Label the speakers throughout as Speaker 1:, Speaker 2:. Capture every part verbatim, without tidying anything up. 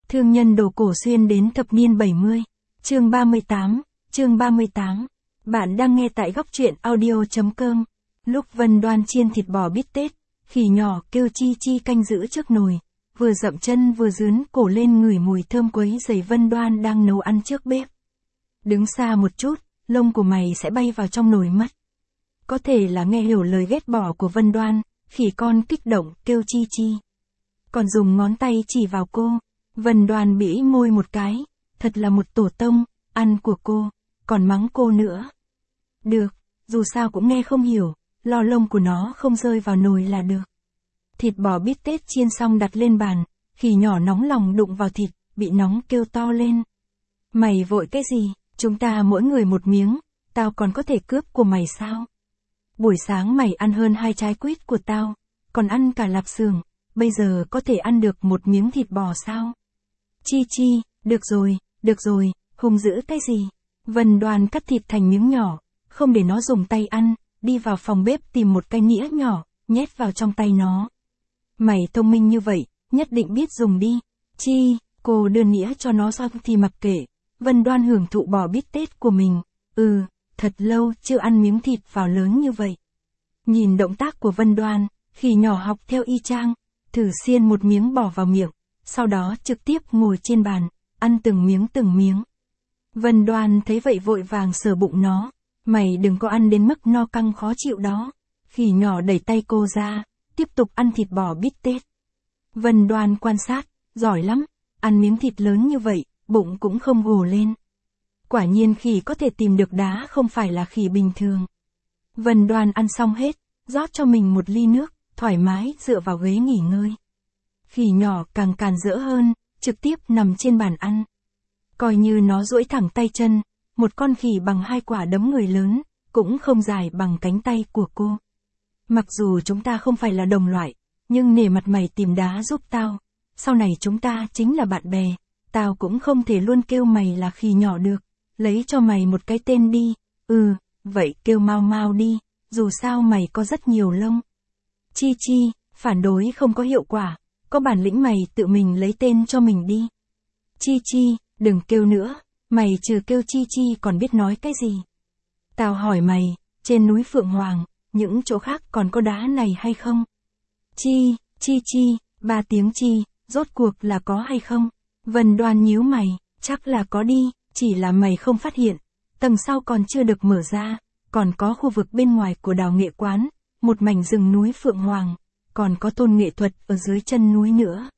Speaker 1: Thương nhân đồ cổ xuyên đến thập niên bảy mươi. Chương ba mươi tám, chương ba mươi tám. Bạn đang nghe tại góc truyện audio chấm com. Lúc Vân Đoan chiên thịt bò bít tết, khỉ nhỏ kêu chi chi canh giữ trước nồi, vừa dậm chân vừa dướn cổ lên ngửi mùi thơm quấy rầy Vân Đoan đang nấu ăn trước bếp. Đứng xa một chút, lông của mày sẽ bay vào trong nồi mất. Có thể là nghe hiểu lời ghét bỏ của Vân Đoan, khỉ con kích động kêu chi chi. Còn dùng ngón tay chỉ vào cô. Vân Đoan bĩu môi một cái, thật là một tổ tông, ăn của cô, còn mắng cô nữa. Được, dù sao cũng nghe không hiểu, lo lông của nó không rơi vào nồi là được. Thịt bò bít tết chiên xong đặt lên bàn, khỉ nhỏ nóng lòng đụng vào thịt, bị nóng kêu to lên. Mày vội cái gì, chúng ta mỗi người một miếng, tao còn có thể cướp của mày sao? Buổi sáng mày ăn hơn hai trái quýt của tao, còn ăn cả lạp xưởng, bây giờ có thể ăn được một miếng thịt bò sao? Chi chi, được rồi, được rồi, hung dữ cái gì? Vân Đoan cắt thịt thành miếng nhỏ, không để nó dùng tay ăn, đi vào phòng bếp tìm một cái nĩa nhỏ, nhét vào trong tay nó. Mày thông minh như vậy, nhất định biết dùng đi. Chi, cô đưa nĩa cho nó xong thì mặc kệ. Vân Đoan hưởng thụ bò bít tết của mình. Ừ, thật lâu chưa ăn miếng thịt vào lớn như vậy. Nhìn động tác của Vân Đoan, khỉ nhỏ học theo y chang, thử xiên một miếng bỏ vào miệng, sau đó trực tiếp ngồi trên bàn, ăn từng miếng từng miếng. Vân Đoan thấy vậy vội vàng sờ bụng nó, mày đừng có ăn đến mức no căng khó chịu đó. Khỉ nhỏ đẩy tay cô ra, tiếp tục ăn thịt bò bít tết. Vân Đoan quan sát, giỏi lắm, ăn miếng thịt lớn như vậy, bụng cũng không gồ lên. Quả nhiên khỉ có thể tìm được đá không phải là khỉ bình thường. Vân Đoan ăn xong hết, rót cho mình một ly nước, thoải mái dựa vào ghế nghỉ ngơi. Khỉ nhỏ càng càn rỡ hơn, trực tiếp nằm trên bàn ăn. Coi như nó duỗi thẳng tay chân, một con khỉ bằng hai quả đấm người lớn, cũng không dài bằng cánh tay của cô. Mặc dù chúng ta không phải là đồng loại, nhưng nể mặt mày tìm đá giúp tao, sau này chúng ta chính là bạn bè, tao cũng không thể luôn kêu mày là khỉ nhỏ được, lấy cho mày một cái tên đi, ừ, vậy kêu Mau Mau đi, dù sao mày có rất nhiều lông. Chi chi, phản đối không có hiệu quả, có bản lĩnh mày tự mình lấy tên cho mình đi. Chi chi, đừng kêu nữa, mày trừ kêu chi chi còn biết nói cái gì? Tao hỏi mày, trên núi Phượng Hoàng, những chỗ khác còn có đá này hay không? Chi, chi chi, ba tiếng chi, rốt cuộc là có hay không? Vân Đoan nhíu mày, chắc là có đi, chỉ là mày không phát hiện, tầng sau còn chưa được mở ra, còn có khu vực bên ngoài của đào nghệ quán, một mảnh rừng núi Phượng Hoàng, còn có thôn nghệ thuật ở dưới chân núi nữa.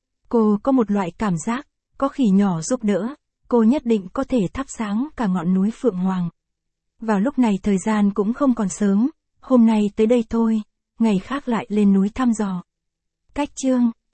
Speaker 1: Cô có một loại cảm giác, có khỉ nhỏ giúp đỡ, cô nhất định có thể thắp sáng cả ngọn núi Phượng Hoàng. Vào lúc này thời gian cũng không còn sớm, hôm nay tới đây thôi, ngày khác lại lên núi thăm dò. Cách chương